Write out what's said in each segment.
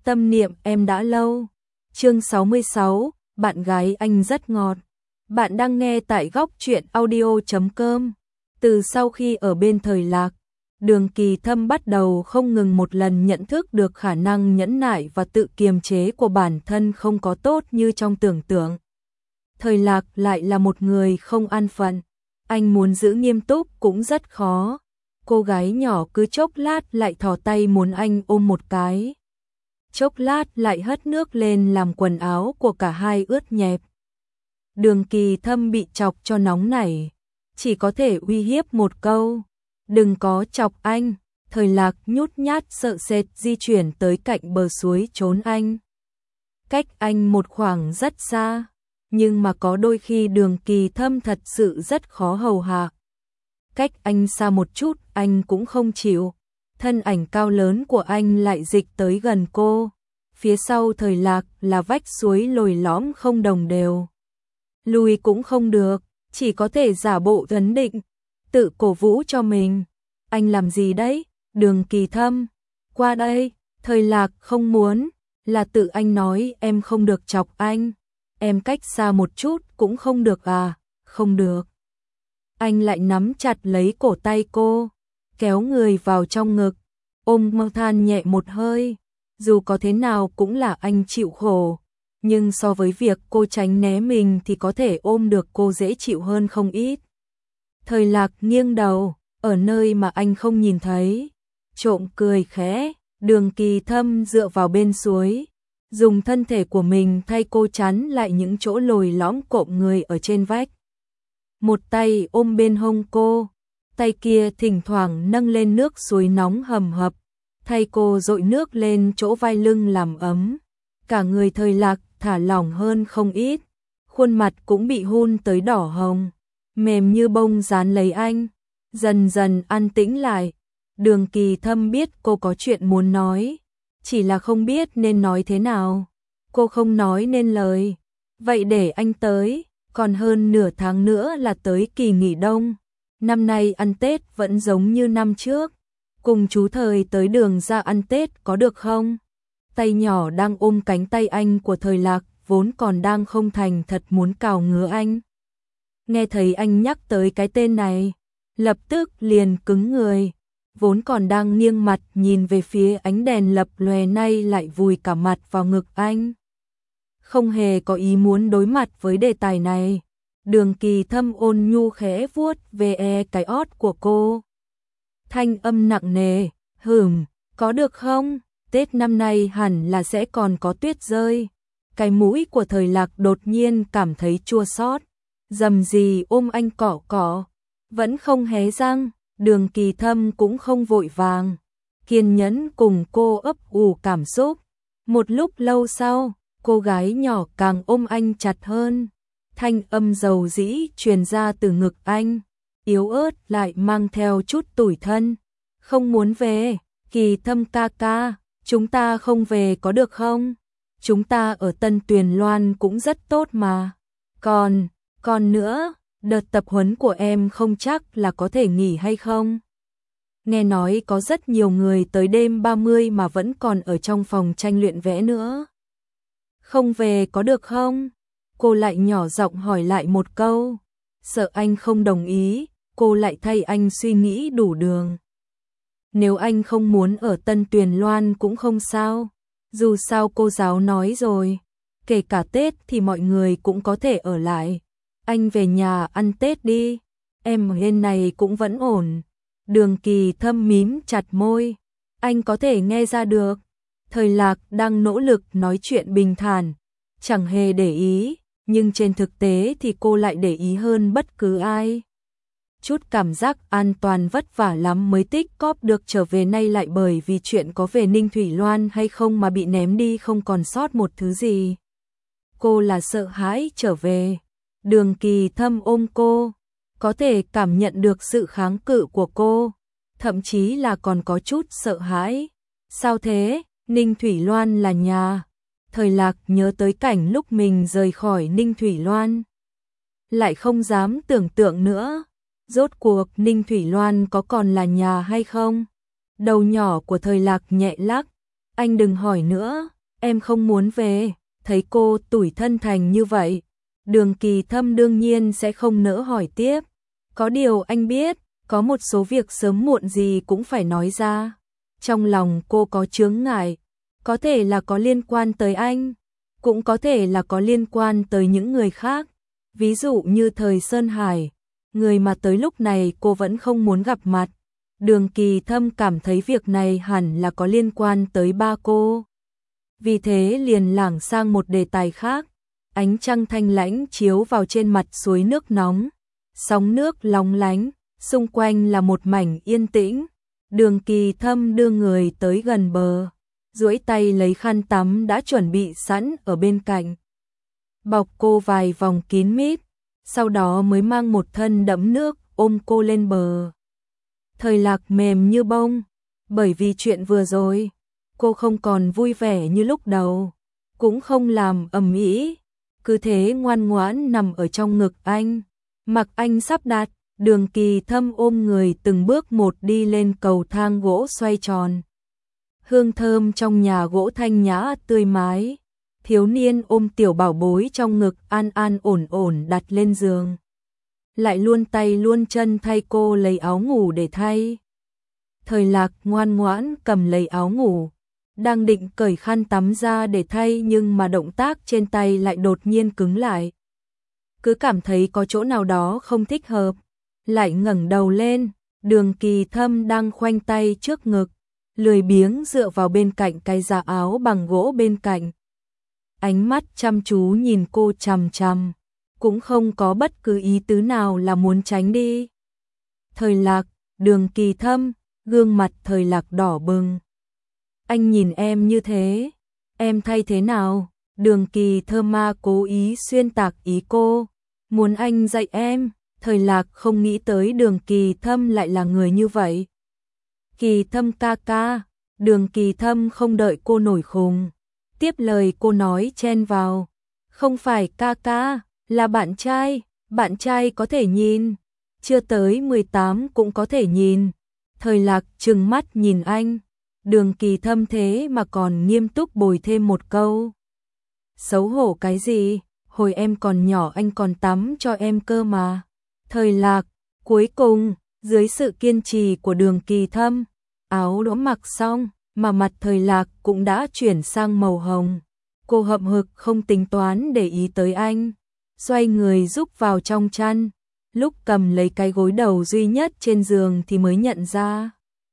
Tâm niệm em đã lâu. Chương 66, bạn gái anh rất ngọt. Bạn đang nghe tại góc truyện audio.com. Từ sau khi ở bên Thời Lạc, Đường Kỳ Thâm bắt đầu không ngừng một lần nhận thức được khả năng nhẫn nại và tự kiềm chế của bản thân không có tốt như trong tưởng tượng. Thời Lạc lại là một người không an phận, anh muốn giữ nghiêm túc cũng rất khó. Cô gái nhỏ cứ chốc lát lại thò tay muốn anh ôm một cái, chốc lát lại hất nước lên làm quần áo của cả hai ướt nhẹp. Đường Kỳ Thâm bị chọc cho nóng nảy, chỉ có thể uy hiếp một câu, đừng có chọc anh. Thời Lạc nhút nhát sợ sệt di chuyển tới cạnh bờ suối trốn anh. Cách anh một khoảng rất xa, nhưng mà có đôi khi Đường Kỳ Thâm thật sự rất khó hầu hạ. Cách anh xa một chút anh cũng không chịu. Thân ảnh cao lớn của anh lại dịch tới gần cô. Phía sau Thời Lạc là vách suối lồi lõm không đồng đều. Lùi cũng không được, chỉ có thể giả bộ ấn định, tự cổ vũ cho mình. Anh làm gì đấy? Đường Kỳ Thâm, qua đây. Thời Lạc không muốn, là tự anh nói em không được chọc anh. Em cách xa một chút cũng không được à? Không được. Anh lại nắm chặt lấy cổ tay cô, kéo người vào trong ngực, ôm mơ than nhẹ một hơi. Dù có thế nào cũng là anh chịu khổ, nhưng so với việc cô tránh né mình thì có thể ôm được cô dễ chịu hơn không ít. Thời Lạc nghiêng đầu, ở nơi mà anh không nhìn thấy, trộm cười khẽ. Đường Kỳ Thâm dựa vào bên suối, dùng thân thể của mình thay cô chắn lại những chỗ lồi lõm cộm người ở trên vách. Một tay ôm bên hông cô, tay kia thỉnh thoảng nâng lên nước suối nóng hầm hập, thay cô dội nước lên chỗ vai lưng làm ấm. Cả người Thời Lạc thả lỏng hơn không ít, khuôn mặt cũng bị hun tới đỏ hồng, mềm như bông dán lấy anh, dần dần an tĩnh lại. Đường Kỳ Thâm biết cô có chuyện muốn nói, chỉ là không biết nên nói thế nào. Cô không nói nên lời, vậy để anh tới, còn hơn nửa tháng nữa là tới kỳ nghỉ đông. Năm nay ăn Tết vẫn giống như năm trước, cùng chú Thời tới Đường ra ăn Tết có được không? Tay nhỏ đang ôm cánh tay anh của Thời Lạc vốn còn đang không thành thật muốn cào ngứa anh. Nghe thấy anh nhắc tới cái tên này, lập tức liền cứng người, vốn còn đang nghiêng mặt nhìn về phía ánh đèn lập lòe nay lại vùi cả mặt vào ngực anh. Không hề có ý muốn đối mặt với đề tài này. Đường Kỳ Thâm ôn nhu khẽ vuốt về cái ót của cô. Thanh âm nặng nề, có được không? Tết năm nay hẳn là sẽ còn có tuyết rơi. Cái mũi của Thời Lạc đột nhiên cảm thấy chua xót, dầm gì ôm anh cọ cọ, vẫn không hé răng. Đường Kỳ Thâm cũng không vội vàng, kiên nhẫn cùng cô ấp ủ cảm xúc. Một lúc lâu sau, cô gái nhỏ càng ôm anh chặt hơn. Thanh âm dầu dĩ truyền ra từ ngực anh, yếu ớt lại mang theo chút tủi thân. Không muốn về, Kỳ Thâm ca ca, chúng ta không về có được không? Chúng ta ở Tân Tuyền Loan cũng rất tốt mà. Còn nữa, đợt tập huấn của em không chắc là có thể nghỉ hay không? Nghe nói có rất nhiều người tới đêm 30 mà vẫn còn ở trong phòng tranh luyện vẽ nữa. Không về có được không? Cô lại nhỏ giọng hỏi lại một câu. Sợ anh không đồng ý, cô lại thay anh suy nghĩ đủ đường. Nếu anh không muốn ở Tân Tuyền Loan cũng không sao. Dù sao cô giáo nói rồi, kể cả Tết thì mọi người cũng có thể ở lại. Anh về nhà ăn Tết đi, em ở bên này cũng vẫn ổn. Đường Kỳ Thâm mím chặt môi, anh có thể nghe ra được. Thời Lạc đang nỗ lực nói chuyện bình thản, chẳng hề để ý, nhưng trên thực tế thì cô lại để ý hơn bất cứ ai. Chút cảm giác an toàn vất vả lắm mới tích cóp được trở về nay lại bởi vì chuyện có về Ninh Thủy Loan hay không mà bị ném đi không còn sót một thứ gì. Cô là sợ hãi trở về. Đường Kỳ Thâm ôm cô, có thể cảm nhận được sự kháng cự của cô, thậm chí là còn có chút sợ hãi. Sao thế? Ninh Thủy Loan là nhà. Thời Lạc nhớ tới cảnh lúc mình rời khỏi Ninh Thủy Loan, lại không dám tưởng tượng nữa. Rốt cuộc Ninh Thủy Loan có còn là nhà hay không? Đầu nhỏ của Thời Lạc nhẹ lắc, Anh đừng hỏi nữa, em không muốn về. Thấy cô tủi thân thành như vậy, Đường Kỳ Thâm đương nhiên sẽ không nỡ hỏi tiếp. Có điều anh biết, có một số việc sớm muộn gì cũng phải nói ra. Trong lòng cô có chướng ngại, có thể là có liên quan tới anh, cũng có thể là có liên quan tới những người khác. Ví dụ như thời Sơn Hải, người mà tới lúc này cô vẫn không muốn gặp mặt. Đường Kỳ Thâm cảm thấy việc này hẳn là có liên quan tới ba cô. Vì thế liền lảng sang một đề tài khác. Ánh trăng thanh lãnh chiếu vào trên mặt suối nước nóng, sóng nước lóng lánh, xung quanh là một mảnh yên tĩnh. Đường Kỳ Thâm đưa người tới gần bờ, duỗi tay lấy khăn tắm đã chuẩn bị sẵn ở bên cạnh, bọc cô vài vòng kín mít, sau đó mới mang một thân đẫm nước ôm cô lên bờ. Thời Lạc mềm như bông, bởi vì chuyện vừa rồi, cô không còn vui vẻ như lúc đầu, cũng không làm ầm ĩ, cứ thế ngoan ngoãn nằm ở trong ngực anh. Mặc anh sắp đặt, Đường Kỳ Thâm ôm người từng bước một đi lên cầu thang gỗ xoay tròn. Hương thơm trong nhà gỗ thanh nhã tươi mái, thiếu niên ôm tiểu bảo bối trong ngực an an ổn ổn đặt lên giường. Lại luôn tay luôn chân thay cô lấy áo ngủ để thay. Thời Lạc ngoan ngoãn cầm lấy áo ngủ, đang định cởi khăn tắm ra để thay nhưng mà động tác trên tay lại đột nhiên cứng lại. Cứ cảm thấy có chỗ nào đó không thích hợp, lại ngẩng đầu lên, Đường Kỳ Thâm đang khoanh tay trước ngực, lười biếng dựa vào bên cạnh cái giá áo bằng gỗ bên cạnh. Ánh mắt chăm chú nhìn cô chằm chằm, cũng không có bất cứ ý tứ nào là muốn tránh đi. Thời Lạc, Đường Kỳ Thâm, gương mặt Thời Lạc đỏ bừng. Anh nhìn em như thế, em thay thế nào? Đường Kỳ Thâm ma cố ý xuyên tạc ý cô, muốn anh dạy em. Thời Lạc không nghĩ tới Đường Kỳ Thâm lại là người như vậy. Kỳ Thâm ca ca. Đường Kỳ Thâm không đợi cô nổi khùng, tiếp lời cô nói chen vào. Không phải ca ca, là bạn trai có thể nhìn, chưa tới 18 cũng có thể nhìn. Thời Lạc trừng mắt nhìn anh, Đường Kỳ Thâm thế mà còn nghiêm túc bồi thêm một câu. Xấu hổ cái gì, hồi em còn nhỏ anh còn tắm cho em cơ mà. Thời Lạc, cuối cùng, dưới sự kiên trì của Đường Kỳ Thâm, áo đã mặc xong, mà mặt Thời Lạc cũng đã chuyển sang màu hồng. Cô hậm hực không tính toán để ý tới anh, xoay người rúc vào trong chăn, lúc cầm lấy cái gối đầu duy nhất trên giường thì mới nhận ra.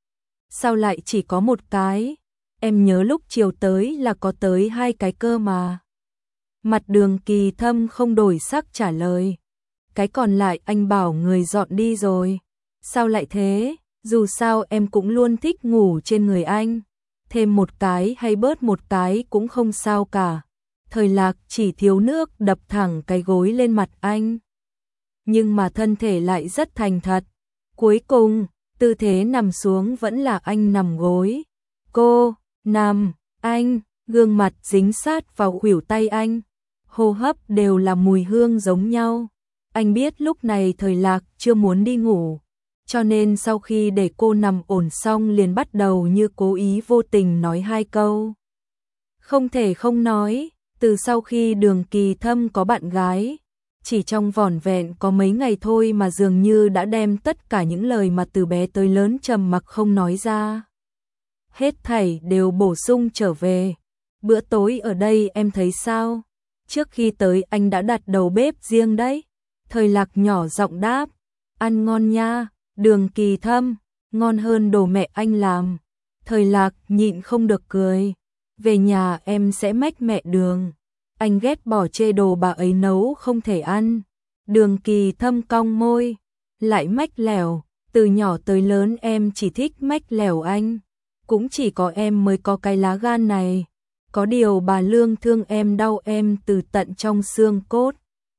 Sao lại chỉ có một cái? Em nhớ lúc chiều tới là có tới 2 cái cơ mà. Mặt Đường Kỳ Thâm không đổi sắc trả lời. Cái còn lại anh bảo người dọn đi rồi. Sao lại thế? Dù sao em cũng luôn thích ngủ trên người anh. Thêm một cái hay bớt một cái cũng không sao cả. Thời Lạc chỉ thiếu nước đập thẳng cái gối lên mặt anh. Nhưng mà thân thể lại rất thành thật. Cuối cùng, tư thế nằm xuống vẫn là anh nằm gối. Cô, nằm, anh, gương mặt dính sát vào khuỷu tay anh. Hô hấp đều là mùi hương giống nhau. Anh biết lúc này Thời Lạc chưa muốn đi ngủ, cho nên sau khi để cô nằm ổn xong liền bắt đầu như cố ý vô tình nói 2 câu. Không thể không nói, từ sau khi Đường Kỳ Thâm có bạn gái, chỉ trong vỏn vẹn có mấy ngày thôi mà dường như đã đem tất cả những lời mà từ bé tới lớn trầm mặc không nói ra. Hết thảy đều bổ sung trở về. Bữa tối ở đây em thấy sao? Trước khi tới anh đã đặt đầu bếp riêng đấy. Thời Lạc nhỏ giọng đáp. Ăn ngon nha. Đường Kỳ Thâm, ngon hơn đồ mẹ anh làm. Thời Lạc nhịn không được cười. Về nhà em sẽ mách mẹ Đường. Anh ghét bỏ chê đồ bà ấy nấu không thể ăn. Đường Kỳ Thâm cong môi, lại mách lèo. Từ nhỏ tới lớn em chỉ thích mách lèo anh. Cũng chỉ có em mới có cái lá gan này. Có điều bà Lương thương em đau em từ tận trong xương cốt.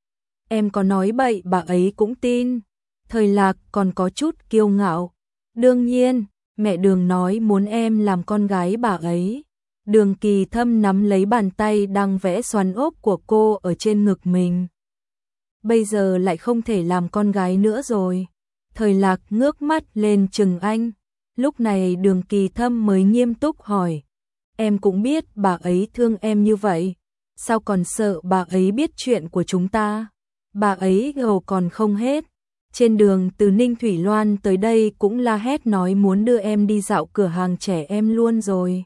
Em có nói bậy bà ấy cũng tin. Thời Lạc còn có chút kiêu ngạo. Đương nhiên, mẹ Đường nói muốn em làm con gái bà ấy. Đường Kỳ Thâm nắm lấy bàn tay đang vẽ xoắn ốc của cô ở trên ngực mình. Bây giờ lại không thể làm con gái nữa rồi. Thời Lạc ngước mắt lên chừng anh. Lúc này Đường Kỳ Thâm mới nghiêm túc hỏi. em cũng biết bà ấy thương em như vậy, sao còn sợ bà ấy biết chuyện của chúng ta, bà ấy gầu còn không hết. Trên đường từ Ninh Thủy Loan tới đây cũng la hét nói muốn đưa em đi dạo cửa hàng trẻ em luôn rồi.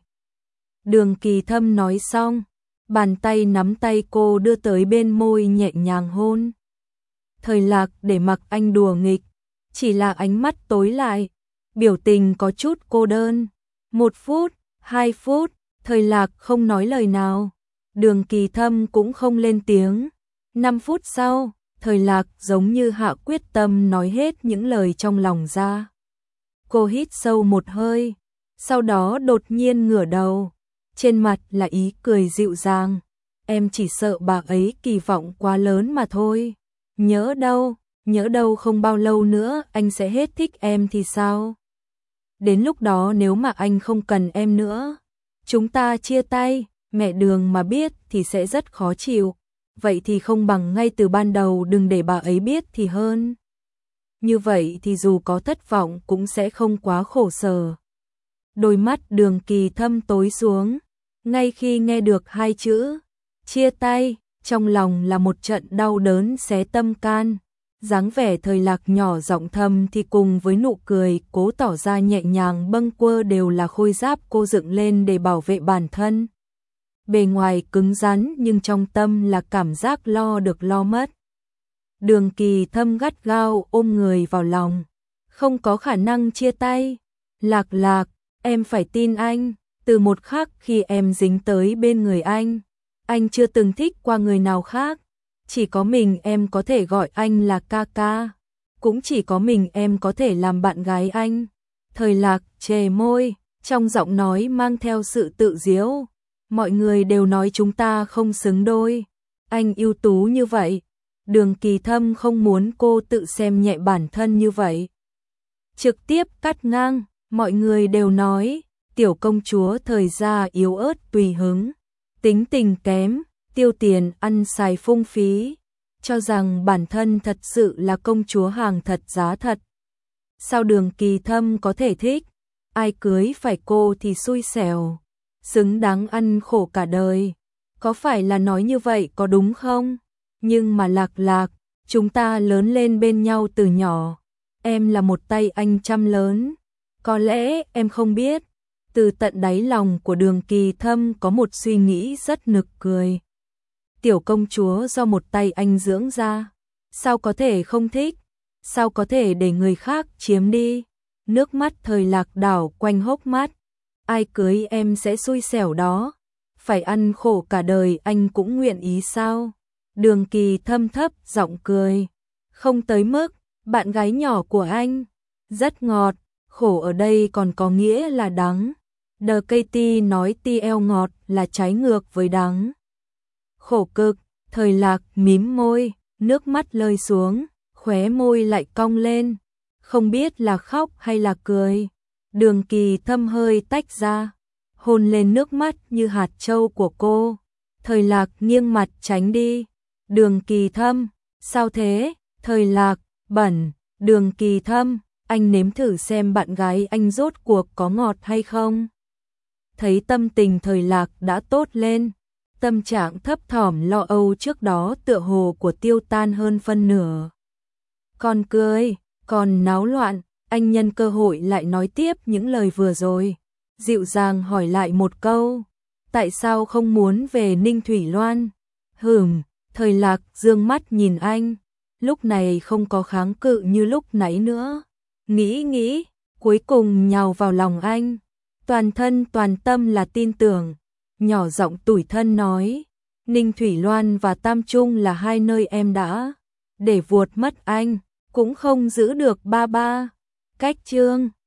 Đường Kỳ Thâm nói xong, bàn tay nắm tay cô đưa tới bên môi nhẹ nhàng hôn. Thời Lạc để mặc anh đùa nghịch, chỉ là ánh mắt tối lại, biểu tình có chút cô đơn. 1 phút, 2 phút, Thời Lạc không nói lời nào, Đường Kỳ Thâm cũng không lên tiếng. 5 phút sau, Thời Lạc giống như hạ quyết tâm nói hết những lời trong lòng ra. Cô hít sâu một hơi, sau đó đột nhiên ngửa đầu, trên mặt là ý cười dịu dàng. Em chỉ sợ bà ấy kỳ vọng quá lớn mà thôi. Nhỡ đâu không bao lâu nữa anh sẽ hết thích em thì sao? Đến lúc đó nếu mà anh không cần em nữa, chúng ta chia tay, mẹ Đường mà biết thì sẽ rất khó chịu. Vậy thì không bằng ngay từ ban đầu đừng để bà ấy biết thì hơn. Như vậy thì dù có thất vọng cũng sẽ không quá khổ sở. Đôi mắt Đường Kỳ Thâm tối xuống, ngay khi nghe được 2 chữ chia tay, trong lòng là một trận đau đớn xé tâm can. Dáng vẻ Thời Lạc nhỏ giọng thầm thì cùng với nụ cười cố tỏ ra nhẹ nhàng bâng quơ đều là khôi giáp cô dựng lên để bảo vệ bản thân. Bề ngoài cứng rắn nhưng trong tâm là cảm giác lo được lo mất. Đường Kỳ Thâm gắt gao ôm người vào lòng. Không có khả năng chia tay. Lạc, em phải tin anh. Từ một khắc khi em dính tới bên người anh chưa từng thích qua người nào khác. Chỉ có mình em có thể gọi anh là ca ca. Cũng chỉ có mình em có thể làm bạn gái anh. Thời Lạc chề môi, trong giọng nói mang theo sự tự giễu. Mọi người đều nói chúng ta không xứng đôi. Anh ưu tú như vậy. Đường Kỳ Thâm không muốn cô tự xem nhẹ bản thân như vậy. Trực tiếp cắt ngang, mọi người đều nói, tiểu công chúa Thời gia yếu ớt tùy hứng, tính tình kém, tiêu tiền ăn xài phung phí, cho rằng bản thân thật sự là công chúa hàng thật giá thật. Sao Đường Kỳ Thâm có thể thích? Ai cưới phải cô thì xui xẻo, xứng đáng ăn khổ cả đời. Có phải là nói như vậy có đúng không? Nhưng mà Lạc, chúng ta lớn lên bên nhau từ nhỏ. Em là một tay anh chăm lớn. Có lẽ em không biết. Từ tận đáy lòng của Đường Kỳ Thâm có một suy nghĩ rất nực cười. Tiểu công chúa do một tay anh dưỡng ra. Sao có thể không thích? Sao có thể để người khác chiếm đi? Nước mắt Thời Lạc đảo quanh hốc mắt. Ai cưới em sẽ xui xẻo đó. Phải ăn khổ cả đời anh cũng nguyện ý sao? Đường Kỳ Thâm thấp giọng cười. Không tới mức, bạn gái nhỏ của anh. Rất ngọt, khổ ở đây còn có nghĩa là đắng. The Katie nói TL ngọt là trái ngược với đắng. Khổ cực, Thời Lạc mím môi, nước mắt rơi xuống, khóe môi lại cong lên. Không biết là khóc hay là cười. Đường Kỳ Thâm hơi tách ra, hôn lên nước mắt như hạt châu của cô. Thời Lạc nghiêng mặt tránh đi. Đường Kỳ Thâm, sao thế? Thời Lạc, bẩn. Đường Kỳ Thâm, anh nếm thử xem bạn gái anh rốt cuộc có ngọt hay không. Thấy tâm tình Thời Lạc đã tốt lên, tâm trạng thấp thỏm lo âu trước đó tựa hồ của tiêu tan hơn phân nửa. Còn cười, còn náo loạn, anh nhân cơ hội lại nói tiếp những lời vừa rồi. Dịu dàng hỏi lại một câu, tại sao không muốn về Ninh Thủy Loan? Thời Lạc dương mắt nhìn anh, lúc này không có kháng cự như lúc nãy nữa. Nghĩ, cuối cùng nhào vào lòng anh. Toàn thân toàn tâm là tin tưởng, nhỏ giọng tủi thân nói, Ninh Thủy Loan và Tam Trung là 2 nơi em đã để vuột mất anh, cũng không giữ được ba. Cách chương